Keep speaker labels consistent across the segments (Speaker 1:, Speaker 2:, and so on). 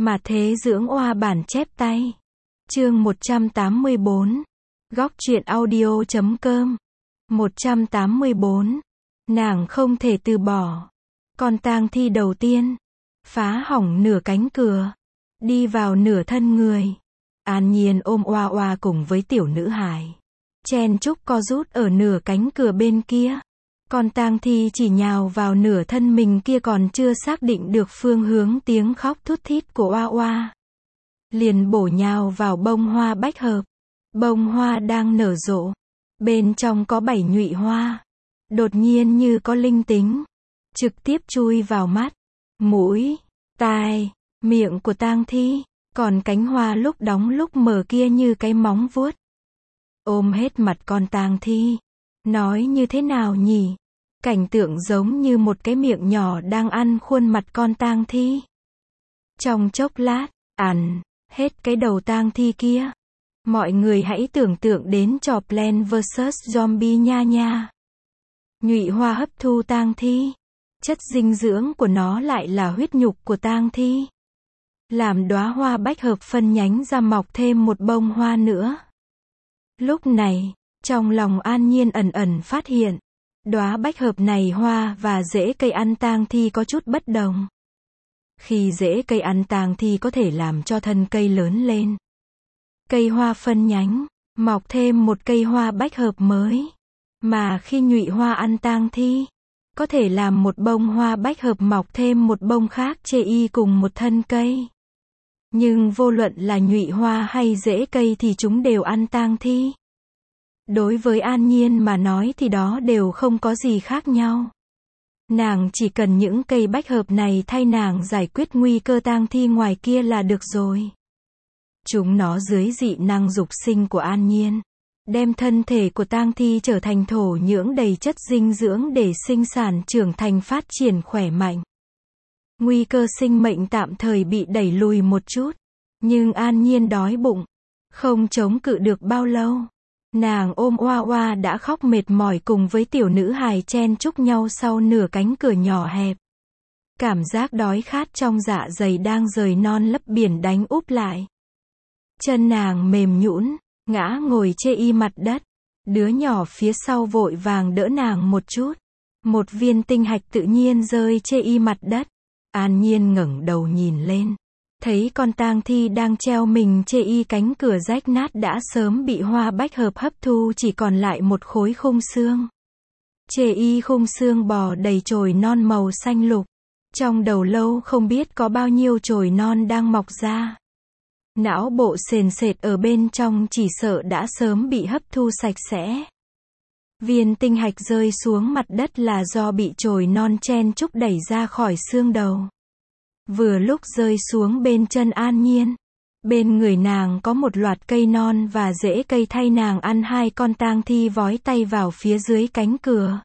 Speaker 1: Mà thế dưỡng oa bản chép tay. Chương 184. Góc truyện audio.com. 184. Nàng không thể từ bỏ. Con tang thi đầu tiên. Phá hỏng nửa cánh cửa. Đi vào nửa thân người. An Nhiên ôm oa oa cùng với tiểu nữ hài. Chen chúc co rút ở nửa cánh cửa bên kia. Con tang thi chỉ nhào vào nửa thân mình kia còn chưa xác định được phương hướng tiếng khóc thút thít của oa oa. Liền bổ nhào vào bông hoa bách hợp. Bông hoa đang nở rộ. Bên trong có 7 nhụy hoa. Đột nhiên như có linh tính. Trực tiếp chui vào mắt, mũi, tai, miệng của tang thi. Còn cánh hoa lúc đóng lúc mở kia như cái móng vuốt. Ôm hết mặt con tang thi. Nói như thế nào nhỉ? Cảnh tượng giống như một cái miệng nhỏ đang ăn khuôn mặt con tang thi. Trong chốc lát, ăn hết cái đầu tang thi kia. Mọi người hãy tưởng tượng đến trò Plants vs Zombie nha nha. Nhụy hoa hấp thu tang thi. Chất dinh dưỡng của nó lại là huyết nhục của tang thi. Làm đóa hoa bách hợp phân nhánh ra mọc thêm một bông hoa nữa. Lúc này, trong lòng An Nhiên ẩn ẩn phát hiện, đóa bách hợp này hoa và rễ cây ăn tang thi có chút bất đồng. Khi rễ cây ăn tang thi có thể làm cho thân cây lớn lên. Cây hoa phân nhánh, mọc thêm một cây hoa bách hợp mới. Mà khi nhụy hoa ăn tang thi, có thể làm một bông hoa bách hợp mọc thêm một bông khác chê y cùng một thân cây. Nhưng vô luận là nhụy hoa hay rễ cây thì chúng đều ăn tang thi. Đối với An Nhiên mà nói thì đó đều không có gì khác nhau. Nàng chỉ cần những cây bách hợp này thay nàng giải quyết nguy cơ tang thi ngoài kia là được rồi. Chúng nó dưới dị năng dục sinh của An Nhiên, đem thân thể của tang thi trở thành thổ nhưỡng đầy chất dinh dưỡng để sinh sản trưởng thành phát triển khỏe mạnh. Nguy cơ sinh mệnh tạm thời bị đẩy lùi một chút. Nhưng An Nhiên đói bụng. Không chống cự được bao lâu. Nàng ôm oa oa đã khóc mệt mỏi cùng với tiểu nữ hài chen chúc nhau sau nửa cánh cửa nhỏ hẹp. Cảm giác đói khát trong dạ dày đang rời non lấp biển đánh úp lại. Chân nàng mềm nhũn, ngã ngồi chê y mặt đất. Đứa nhỏ phía sau vội vàng đỡ nàng một chút. Một viên tinh hạch tự nhiên rơi chê y mặt đất. An Nhiên ngẩng đầu nhìn lên. Thấy con tang thi đang treo mình chê y cánh cửa rách nát đã sớm bị hoa bách hợp hấp thu chỉ còn lại một khối khung xương. Chê y khung xương bò đầy chồi non màu xanh lục. Trong đầu lâu không biết có bao nhiêu chồi non đang mọc ra. Não bộ sền sệt ở bên trong chỉ sợ đã sớm bị hấp thu sạch sẽ. Viên tinh hạch rơi xuống mặt đất là do bị chồi non chen chúc đẩy ra khỏi xương đầu. Vừa lúc rơi xuống bên chân An Nhiên. Bên người nàng có một loạt cây non và rễ cây thay nàng ăn hai con tang thi vói tay vào phía dưới cánh cửa.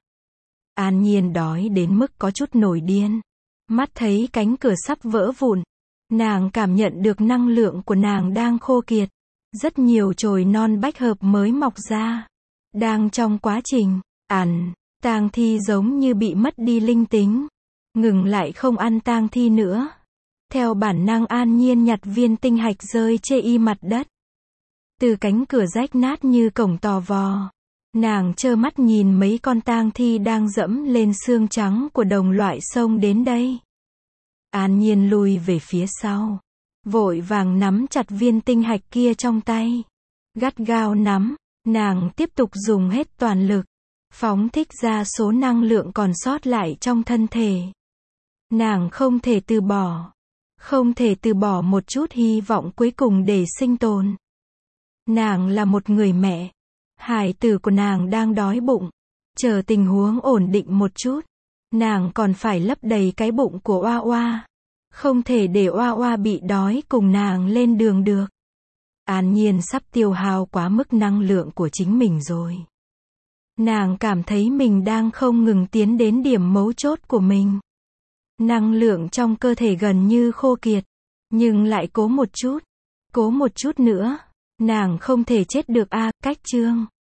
Speaker 1: An Nhiên đói đến mức có chút nổi điên. Mắt thấy cánh cửa sắp vỡ vụn. Nàng cảm nhận được năng lượng của nàng đang khô kiệt. Rất nhiều chồi non bách hợp mới mọc ra. Đang trong quá trình ăn, tang thi giống như bị mất đi linh tính. Ngừng lại không ăn tang thi nữa. Theo bản năng An Nhiên nhặt viên tinh hạch rơi chê y mặt đất. Từ cánh cửa rách nát như cổng tò vò. Nàng trơ mắt nhìn mấy con tang thi đang dẫm lên xương trắng của đồng loại xông đến đây. An Nhiên lùi về phía sau. Vội vàng nắm chặt viên tinh hạch kia trong tay. Gắt gao nắm. Nàng tiếp tục dùng hết toàn lực. Phóng thích ra số năng lượng còn sót lại trong thân thể. Nàng không thể từ bỏ. Không thể từ bỏ một chút hy vọng cuối cùng để sinh tồn. Nàng là một người mẹ. Hải tử của nàng đang đói bụng. Chờ tình huống ổn định một chút. Nàng còn phải lấp đầy cái bụng của oa oa. Không thể để oa oa bị đói cùng nàng lên đường được. An Nhiên sắp tiêu hao quá mức năng lượng của chính mình rồi. Nàng cảm thấy mình đang không ngừng tiến đến điểm mấu chốt của mình. Năng lượng trong cơ thể gần như khô kiệt. Nhưng lại cố một chút nữa. Nàng không thể chết được cách chương